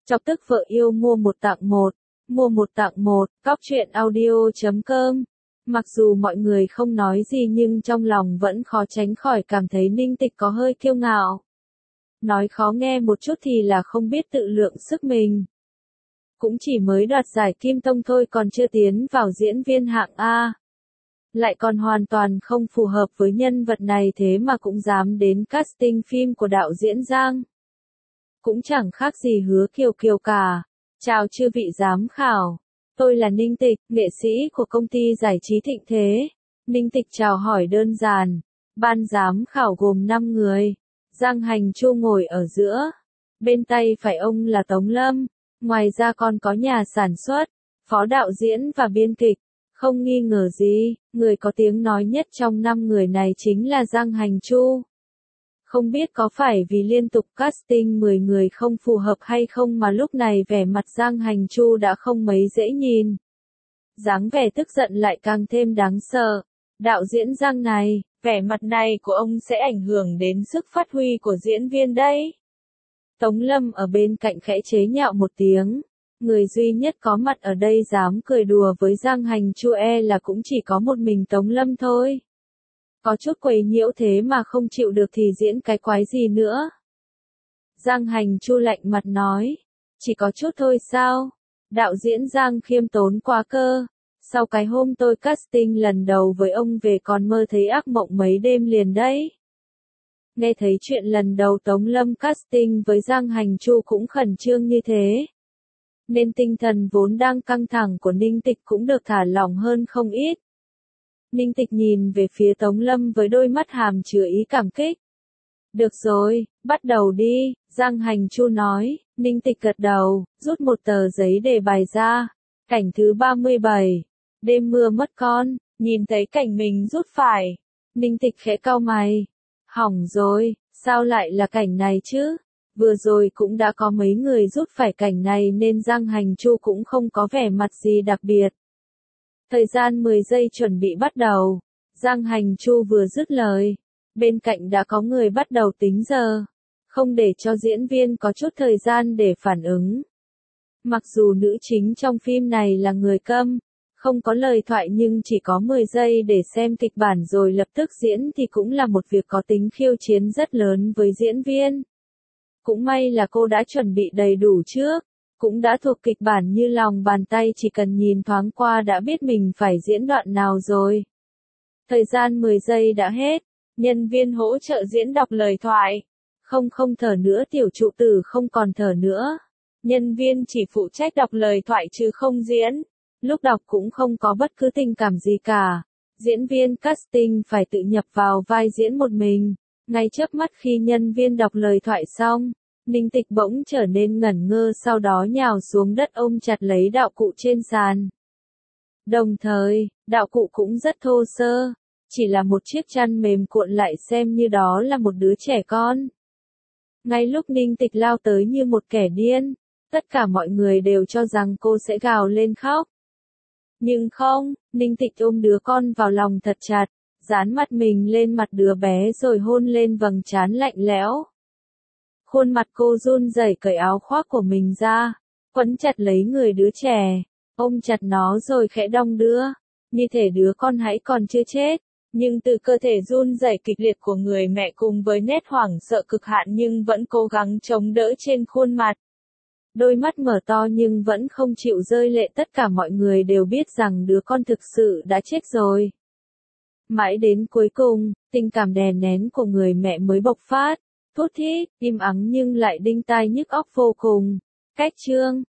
Chọc tức vợ yêu mua một tặng một. Mua một tặng một, cóc.audio.com. Mặc dù mọi người không nói gì nhưng trong lòng vẫn khó tránh khỏi cảm thấy Ninh Tịch có hơi kiêu ngạo. Nói khó nghe một chút thì là không biết tự lượng sức mình. Cũng chỉ mới đoạt giải Kim Tông thôi còn chưa tiến vào diễn viên hạng A. Lại còn hoàn toàn không phù hợp với nhân vật này thế mà cũng dám đến casting phim của đạo diễn Giang. Cũng chẳng khác gì Hứa Kiều Kiều cả. Chào chư vị giám khảo. Tôi là Ninh Tịch, nghệ sĩ của công ty giải trí Thịnh Thế. Ninh Tịch chào hỏi đơn giản. Ban giám khảo gồm 5 người. Giang Hành Chu ngồi ở giữa. Bên tay phải ông là Tống Lâm. Ngoài ra còn có nhà sản xuất, phó đạo diễn và biên kịch. Không nghi ngờ gì, người có tiếng nói nhất trong 5 người này chính là Giang Hành Chu. Không biết có phải vì liên tục casting 10 người không phù hợp hay không mà lúc này vẻ mặt Giang Hành Chu đã không mấy dễ nhìn. Dáng vẻ tức giận lại càng thêm đáng sợ. Đạo diễn Giang này, vẻ mặt này của ông sẽ ảnh hưởng đến sức phát huy của diễn viên đấy. Tống Lâm ở bên cạnh khẽ chế nhạo một tiếng. Người duy nhất có mặt ở đây dám cười đùa với Giang Hành Chu là cũng chỉ có một mình Tống Lâm thôi. Có chút quấy nhiễu thế mà không chịu được thì diễn cái quái gì nữa. Giang Hành Chu lạnh mặt nói. Chỉ có chút thôi sao? Đạo diễn Giang khiêm tốn quá cơ. Sau cái hôm tôi casting lần đầu với ông về còn mơ thấy ác mộng mấy đêm liền đấy. Nghe thấy chuyện lần đầu Tống Lâm casting với Giang Hành Chu cũng khẩn trương như thế. Nên tinh thần vốn đang căng thẳng của Ninh Tịch cũng được thả lỏng hơn không ít. Ninh Tịch nhìn về phía Tống Lâm với đôi mắt hàm chứa ý cảm kích. Được rồi, bắt đầu đi, Giang Hành Chu nói. Ninh Tịch gật đầu, rút một tờ giấy để bài ra. Cảnh thứ 37. Đêm mưa mất con, nhìn thấy cảnh mình rút phải. Ninh Tịch khẽ cau mày. Hỏng rồi, sao lại là cảnh này chứ? Vừa rồi cũng đã có mấy người rút phải cảnh này nên Giang Hành Chu cũng không có vẻ mặt gì đặc biệt. Thời gian 10 giây chuẩn bị bắt đầu. Giang Hành Chu vừa dứt lời. Bên cạnh đã có người bắt đầu tính giờ. Không để cho diễn viên có chút thời gian để phản ứng. Mặc dù nữ chính trong phim này là người câm, không có lời thoại nhưng chỉ có 10 giây để xem kịch bản rồi lập tức diễn thì cũng là một việc có tính khiêu chiến rất lớn với diễn viên. Cũng may là cô đã chuẩn bị đầy đủ trước, cũng đã thuộc kịch bản như lòng bàn tay chỉ cần nhìn thoáng qua đã biết mình phải diễn đoạn nào rồi. Thời gian 10 giây đã hết, nhân viên hỗ trợ diễn đọc lời thoại. Không thở nữa tiểu trụ tử không còn thở nữa. Nhân viên chỉ phụ trách đọc lời thoại chứ không diễn. Lúc đọc cũng không có bất cứ tình cảm gì cả. Diễn viên casting phải tự nhập vào vai diễn một mình. Ngay chớp mắt khi nhân viên đọc lời thoại xong, Ninh Tịch bỗng trở nên ngẩn ngơ sau đó nhào xuống đất ôm chặt lấy đạo cụ trên sàn. Đồng thời, đạo cụ cũng rất thô sơ, chỉ là một chiếc chăn mềm cuộn lại xem như đó là một đứa trẻ con. Ngay lúc Ninh Tịch lao tới như một kẻ điên, tất cả mọi người đều cho rằng cô sẽ gào lên khóc. Nhưng không, Ninh Tịch ôm đứa con vào lòng thật chặt, dán mặt mình lên mặt đứa bé rồi hôn lên vầng trán lạnh lẽo. Khuôn mặt cô run rẩy cởi áo khoác của mình ra, quấn chặt lấy người đứa trẻ, ôm chặt nó rồi khẽ đong đưa, như thể đứa con hãy còn chưa chết. Nhưng từ cơ thể run rẩy kịch liệt của người mẹ cùng với nét hoảng sợ cực hạn nhưng vẫn cố gắng chống đỡ trên khuôn mặt. Đôi mắt mở to nhưng vẫn không chịu rơi lệ, tất cả mọi người đều biết rằng đứa con thực sự đã chết rồi. Mãi đến cuối cùng, tình cảm đè nén của người mẹ mới bộc phát, thút thít, im ắng nhưng lại đinh tai nhức óc vô cùng. Cách chương